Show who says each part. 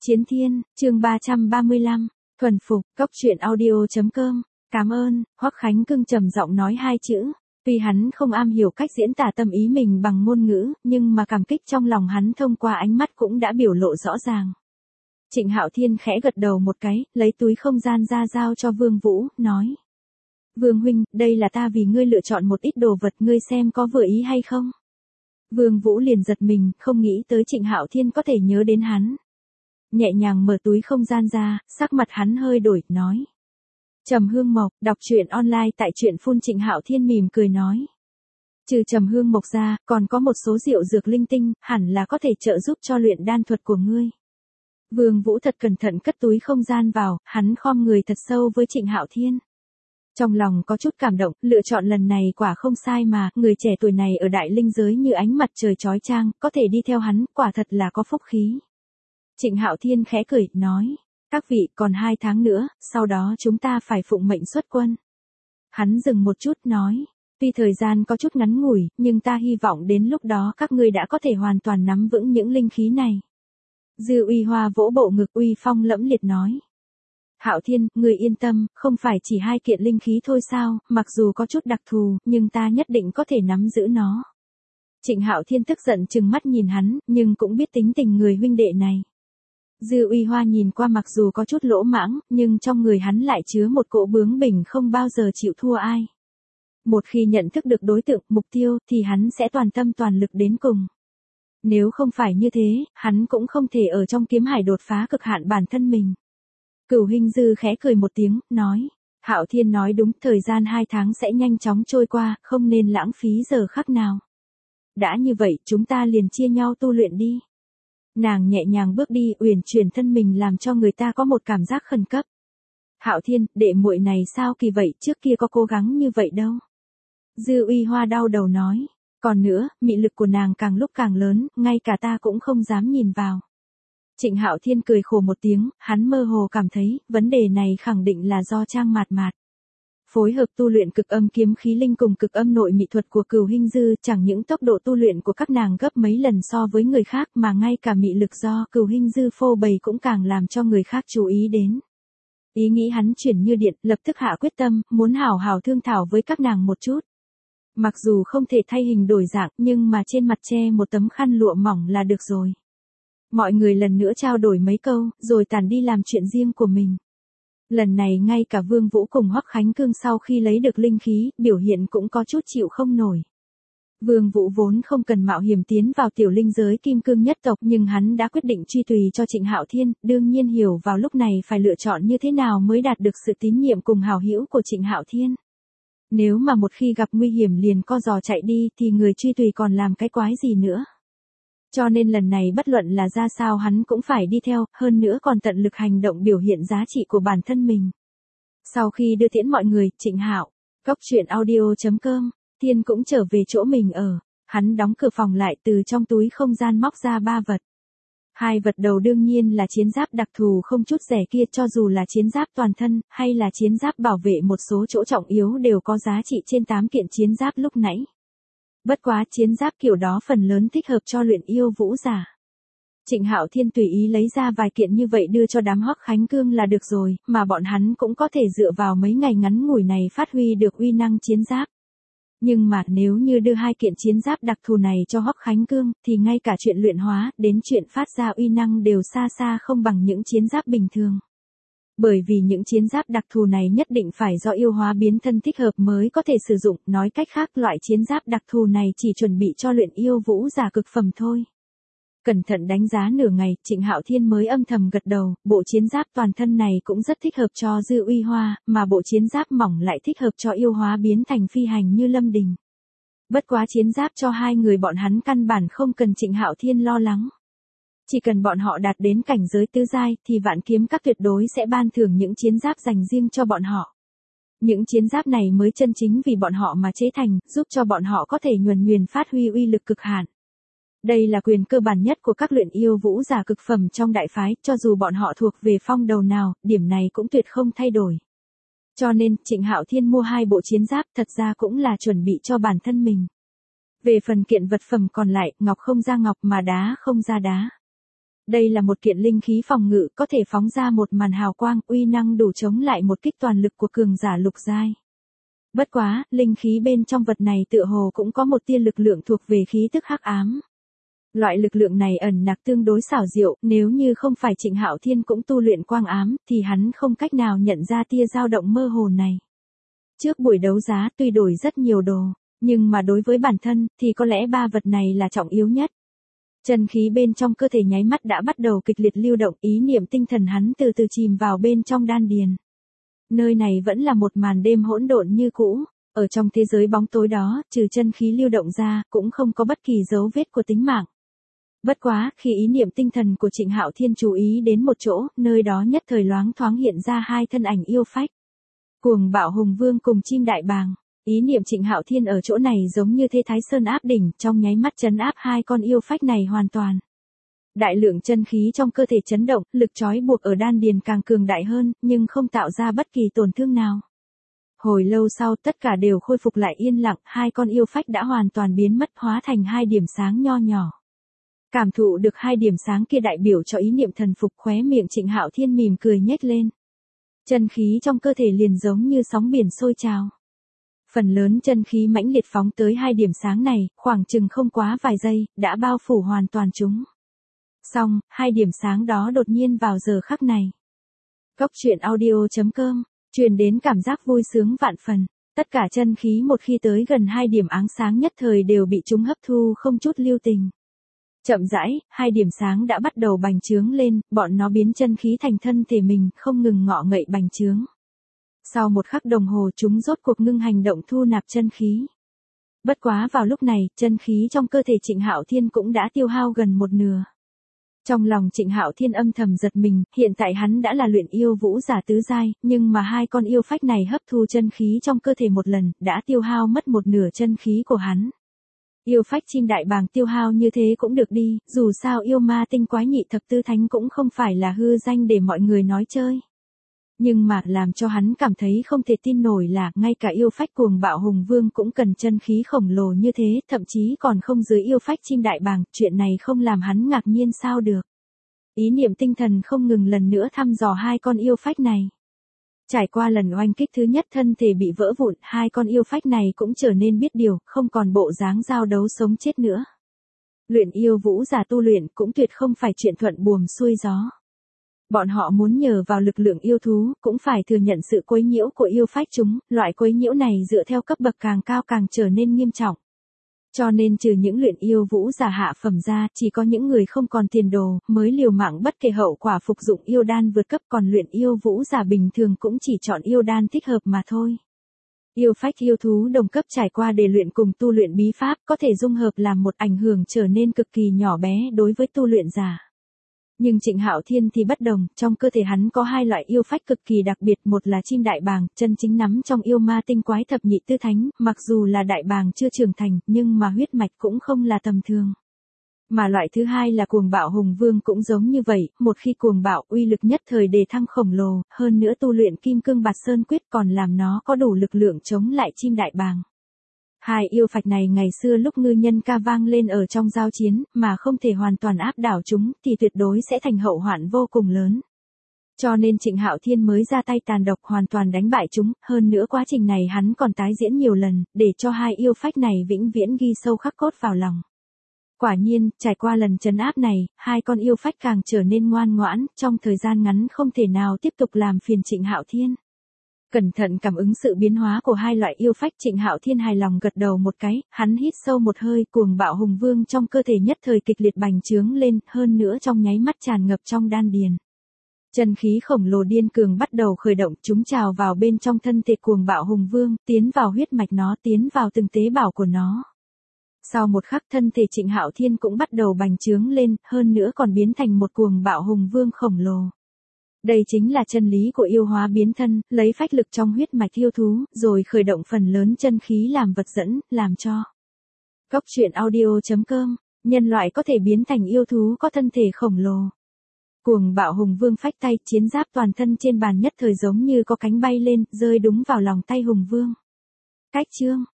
Speaker 1: Chiến Thiên, chương 335, thuần phục, cốc truyện audio.com. Cảm ơn, Hoắc Khánh Cưng trầm giọng nói hai chữ. Tuy hắn không am hiểu cách diễn tả tâm ý mình bằng ngôn ngữ, nhưng mà cảm kích trong lòng hắn thông qua ánh mắt cũng đã biểu lộ rõ ràng. Trịnh Hạo Thiên khẽ gật đầu một cái, lấy túi không gian ra giao cho Vương Vũ, nói. Vương huynh, đây là ta vì ngươi lựa chọn một ít đồ vật, ngươi xem có vừa ý hay không? Vương Vũ liền giật mình, không nghĩ tới Trịnh Hạo Thiên có thể nhớ đến hắn. Nhẹ nhàng mở túi không gian ra, sắc mặt hắn hơi đổi, nói. Trầm hương mộc, đọc truyện online tại truyện phun. Trịnh Hạo Thiên mỉm cười nói. Trừ trầm hương mộc ra, còn có một số rượu dược linh tinh, hẳn là có thể trợ giúp cho luyện đan thuật của ngươi. Vương Vũ thật cẩn thận cất túi không gian vào, hắn khom người thật sâu với Trịnh Hạo Thiên. Trong lòng có chút cảm động, lựa chọn lần này quả không sai mà, người trẻ tuổi này ở đại linh giới như ánh mặt trời chói chang, có thể đi theo hắn, quả thật là có phúc khí. Trịnh Hạo Thiên khẽ cười, nói, các vị còn 2 tháng nữa, sau đó chúng ta phải phụng mệnh xuất quân. Hắn dừng một chút, nói, tuy thời gian có chút ngắn ngủi, nhưng ta hy vọng đến lúc đó các ngươi đã có thể hoàn toàn nắm vững những linh khí này. Dư Uy Hoa vỗ bộ ngực uy phong lẫm liệt nói. Hạo Thiên, người yên tâm, không phải chỉ 2 kiện linh khí thôi sao, mặc dù có chút đặc thù, nhưng ta nhất định có thể nắm giữ nó. Trịnh Hạo Thiên tức giận trừng mắt nhìn hắn, nhưng cũng biết tính tình người huynh đệ này. Dư Uy Hoa nhìn qua mặc dù có chút lỗ mãng, nhưng trong người hắn lại chứa một cỗ bướng bỉnh không bao giờ chịu thua ai. Một khi nhận thức được đối tượng, mục tiêu, thì hắn sẽ toàn tâm toàn lực đến cùng. Nếu không phải như thế, hắn cũng không thể ở trong kiếm hải đột phá cực hạn bản thân mình. Cửu Hinh Dư khẽ cười một tiếng, nói, Hạo Thiên nói đúng, thời gian 2 tháng sẽ nhanh chóng trôi qua, không nên lãng phí giờ khắc nào. Đã như vậy, chúng ta liền chia nhau tu luyện đi. Nàng nhẹ nhàng bước đi, uyển chuyển thân mình làm cho người ta có một cảm giác khẩn cấp. Hạo Thiên, đệ muội này sao kỳ vậy, trước kia có cố gắng như vậy đâu. Dư Uy Hoa đau đầu nói, còn nữa, mị lực của nàng càng lúc càng lớn, ngay cả ta cũng không dám nhìn vào. Trịnh Hạo Thiên cười khổ một tiếng, hắn mơ hồ cảm thấy, vấn đề này khẳng định là do Trang Mạt Mạt. Phối hợp tu luyện cực âm kiếm khí linh cùng cực âm nội mị thuật của Cửu Hinh Dư, chẳng những tốc độ tu luyện của các nàng gấp mấy lần so với người khác mà ngay cả mị lực do Cửu Hinh Dư phô bày cũng càng làm cho người khác chú ý đến. Ý nghĩ hắn chuyển như điện, lập tức hạ quyết tâm, muốn hảo hảo thương thảo với các nàng một chút. Mặc dù không thể thay hình đổi dạng, nhưng mà trên mặt che một tấm khăn lụa mỏng là được rồi. Mọi người lần nữa trao đổi mấy câu, rồi tản đi làm chuyện riêng của mình. Lần này ngay cả Vương Vũ cùng Hoắc Khánh Cương sau khi lấy được linh khí, biểu hiện cũng có chút chịu không nổi. Vương Vũ vốn không cần mạo hiểm tiến vào tiểu linh giới kim cương nhất tộc, nhưng hắn đã quyết định truy tùy cho Trịnh Hạo Thiên, đương nhiên hiểu vào lúc này phải lựa chọn như thế nào mới đạt được sự tín nhiệm cùng hảo hữu của Trịnh Hạo Thiên. Nếu mà một khi gặp nguy hiểm liền co giò chạy đi thì người truy tùy còn làm cái quái gì nữa. Cho nên lần này bất luận là ra sao hắn cũng phải đi theo, hơn nữa còn tận lực hành động biểu hiện giá trị của bản thân mình. Sau khi đưa tiễn mọi người, Trịnh Hạo, cốc truyện audio.com, Thiên cũng trở về chỗ mình ở, hắn đóng cửa phòng lại, từ trong túi không gian móc ra 3 vật. 2 vật đầu đương nhiên là chiến giáp đặc thù không chút rẻ kia, cho dù là chiến giáp toàn thân, hay là chiến giáp bảo vệ một số chỗ trọng yếu đều có giá trị trên 8 kiện chiến giáp lúc nãy. Bất quá chiến giáp kiểu đó phần lớn thích hợp cho luyện yêu vũ giả. Trịnh Hạo Thiên tùy ý lấy ra vài kiện như vậy đưa cho đám Hoắc Khánh Cương là được rồi, mà bọn hắn cũng có thể dựa vào mấy ngày ngắn ngủi này phát huy được uy năng chiến giáp. Nhưng mà nếu như đưa 2 kiện chiến giáp đặc thù này cho Hoắc Khánh Cương, thì ngay cả chuyện luyện hóa, đến chuyện phát ra uy năng đều xa xa không bằng những chiến giáp bình thường. Bởi vì những chiến giáp đặc thù này nhất định phải do yêu hóa biến thân thích hợp mới có thể sử dụng, nói cách khác loại chiến giáp đặc thù này chỉ chuẩn bị cho luyện yêu vũ giả cực phẩm thôi. Cẩn thận đánh giá nửa ngày, Trịnh Hạo Thiên mới âm thầm gật đầu, bộ chiến giáp toàn thân này cũng rất thích hợp cho Dư Uy Hoa, mà bộ chiến giáp mỏng lại thích hợp cho yêu hóa biến thành phi hành như Lâm Đình. Bất quá chiến giáp cho 2 người bọn hắn căn bản không cần Trịnh Hạo Thiên lo lắng. Chỉ cần bọn họ đạt đến cảnh giới tứ giai thì Vạn Kiếm Các tuyệt đối sẽ ban thưởng những chiến giáp dành riêng cho bọn họ. Những chiến giáp này mới chân chính vì bọn họ mà chế thành, giúp cho bọn họ có thể nhuần nhuyễn phát huy uy lực cực hạn. Đây là quyền cơ bản nhất của các luyện yêu vũ giả cực phẩm trong đại phái, cho dù bọn họ thuộc về phong đầu nào, điểm này cũng tuyệt không thay đổi. Cho nên, Trịnh Hạo Thiên mua 2 bộ chiến giáp thật ra cũng là chuẩn bị cho bản thân mình. Về phần kiện vật phẩm còn lại, ngọc không ra ngọc mà đá không ra đá. Đây là một kiện linh khí phòng ngự có thể phóng ra một màn hào quang uy năng đủ chống lại một kích toàn lực của cường giả lục giai. Bất quá, linh khí bên trong vật này tựa hồ cũng có một tia lực lượng thuộc về khí tức hắc ám. Loại lực lượng này ẩn nặc tương đối xảo diệu, nếu như không phải Trịnh Hạo Thiên cũng tu luyện quang ám, thì hắn không cách nào nhận ra tia dao động mơ hồ này. Trước buổi đấu giá tuy đổi rất nhiều đồ, nhưng mà đối với bản thân, thì có lẽ ba vật này là trọng yếu nhất. Chân khí bên trong cơ thể nháy mắt đã bắt đầu kịch liệt lưu động, ý niệm tinh thần hắn từ từ chìm vào bên trong đan điền. Nơi này vẫn là một màn đêm hỗn độn như cũ, ở trong thế giới bóng tối đó, trừ chân khí lưu động ra, cũng không có bất kỳ dấu vết của tính mạng. Bất quá, khi ý niệm tinh thần của Trịnh Hạo Thiên chú ý đến một chỗ, nơi đó nhất thời loáng thoáng hiện ra hai thân ảnh yêu phách. Cuồng Bạo Hùng Vương cùng Chim Đại Bàng. Ý niệm Trịnh Hạo Thiên ở chỗ này giống như thế Thái Sơn áp đỉnh, trong nháy mắt trấn áp hai con yêu phách này hoàn toàn. Đại lượng chân khí trong cơ thể chấn động, lực trói buộc ở đan điền càng cường đại hơn, nhưng không tạo ra bất kỳ tổn thương nào. Hồi lâu sau tất cả đều khôi phục lại yên lặng, hai con yêu phách đã hoàn toàn biến mất hóa thành hai điểm sáng nho nhỏ. Cảm thụ được hai điểm sáng kia đại biểu cho ý niệm thần phục, khóe miệng Trịnh Hạo Thiên mỉm cười nhếch lên. Chân khí trong cơ thể liền giống như sóng biển sôi trào. Phần lớn chân khí mãnh liệt phóng tới hai điểm sáng này, khoảng chừng không quá vài giây, đã bao phủ hoàn toàn chúng. Xong, hai điểm sáng đó đột nhiên vào giờ khắc này. Cốc truyện audio.com, truyền đến cảm giác vui sướng vạn phần. Tất cả chân khí một khi tới gần hai điểm áng sáng nhất thời đều bị chúng hấp thu không chút lưu tình. Chậm rãi, hai điểm sáng đã bắt đầu bành trướng lên, bọn nó biến chân khí thành thân thể mình, không ngừng ngọ ngậy bành trướng. Sau một khắc đồng hồ chúng rốt cuộc ngưng hành động thu nạp chân khí. Bất quá vào lúc này, chân khí trong cơ thể Trịnh Hạo Thiên cũng đã tiêu hao gần một nửa. Trong lòng Trịnh Hạo Thiên âm thầm giật mình, hiện tại hắn đã là luyện yêu vũ giả tứ giai, nhưng mà hai con yêu phách này hấp thu chân khí trong cơ thể một lần, đã tiêu hao mất một nửa chân khí của hắn. Yêu phách Chim Đại Bàng tiêu hao như thế cũng được đi, dù sao yêu ma tinh quái nhị thập tứ thánh cũng không phải là hư danh để mọi người nói chơi. Nhưng mà làm cho hắn cảm thấy không thể tin nổi là ngay cả yêu phách Cuồng Bạo Hùng Vương cũng cần chân khí khổng lồ như thế, thậm chí còn không dưới yêu phách Chim Đại Bàng, chuyện này không làm hắn ngạc nhiên sao được. Ý niệm tinh thần không ngừng lần nữa thăm dò hai con yêu phách này. Trải qua lần oanh kích thứ nhất thân thể bị vỡ vụn, hai con yêu phách này cũng trở nên biết điều, không còn bộ dáng giao đấu sống chết nữa. Luyện yêu vũ giả tu luyện cũng tuyệt không phải chuyện thuận buồm xuôi gió. Bọn họ muốn nhờ vào lực lượng yêu thú, cũng phải thừa nhận sự quấy nhiễu của yêu phách chúng, loại quấy nhiễu này dựa theo cấp bậc càng cao càng trở nên nghiêm trọng. Cho nên trừ những luyện yêu vũ giả hạ phẩm ra, chỉ có những người không còn tiền đồ, mới liều mạng bất kể hậu quả phục dụng yêu đan vượt cấp, còn luyện yêu vũ giả bình thường cũng chỉ chọn yêu đan thích hợp mà thôi. Yêu phách yêu thú đồng cấp trải qua để luyện cùng tu luyện bí pháp, có thể dung hợp làm một ảnh hưởng trở nên cực kỳ nhỏ bé đối với tu luyện giả. Nhưng Trịnh Hạo Thiên thì bất đồng, trong cơ thể hắn có hai loại yêu phách cực kỳ đặc biệt, một là Chim Đại Bàng, chân chính nắm trong yêu ma tinh quái thập nhị tứ thánh, mặc dù là Đại Bàng chưa trưởng thành, nhưng mà huyết mạch cũng không là tầm thường. Mà loại thứ hai là Cuồng Bạo Hùng Vương cũng giống như vậy, một khi cuồng bạo uy lực nhất thời đề thăng khổng lồ, hơn nữa tu luyện Kim Cương Bạt Sơn Quyết còn làm nó có đủ lực lượng chống lại Chim Đại Bàng. Hai yêu phách này ngày xưa lúc ngư nhân ca vang lên ở trong giao chiến, mà không thể hoàn toàn áp đảo chúng, thì tuyệt đối sẽ thành hậu hoạn vô cùng lớn. Cho nên Trịnh Hạo Thiên mới ra tay tàn độc hoàn toàn đánh bại chúng, hơn nữa quá trình này hắn còn tái diễn nhiều lần, để cho hai yêu phách này vĩnh viễn ghi sâu khắc cốt vào lòng. Quả nhiên, trải qua lần trấn áp này, hai con yêu phách càng trở nên ngoan ngoãn, trong thời gian ngắn không thể nào tiếp tục làm phiền Trịnh Hạo Thiên. Cẩn thận cảm ứng sự biến hóa của hai loại yêu phách, Trịnh Hạo Thiên hài lòng gật đầu một cái, hắn hít sâu một hơi, Cuồng Bạo Hùng Vương trong cơ thể nhất thời kịch liệt bành trướng lên, hơn nữa trong nháy mắt tràn ngập trong đan điền. Chân khí khổng lồ điên cường bắt đầu khởi động, chúng trào vào bên trong thân thể Cuồng Bạo Hùng Vương, tiến vào huyết mạch nó, tiến vào từng tế bào của nó. Sau một khắc thân thể Trịnh Hạo Thiên cũng bắt đầu bành trướng lên, hơn nữa còn biến thành một Cuồng Bạo Hùng Vương khổng lồ. Đây chính là chân lý của yêu hóa biến thân, lấy phách lực trong huyết mạch yêu thú, rồi khởi động phần lớn chân khí làm vật dẫn, làm cho. Cốc truyện audio.com, nhân loại có thể biến thành yêu thú có thân thể khổng lồ. Cuồng Bạo Hùng Vương phách tay, chiến giáp toàn thân trên bàn nhất thời giống như có cánh bay lên, rơi đúng vào lòng tay Hùng Vương. Cách chương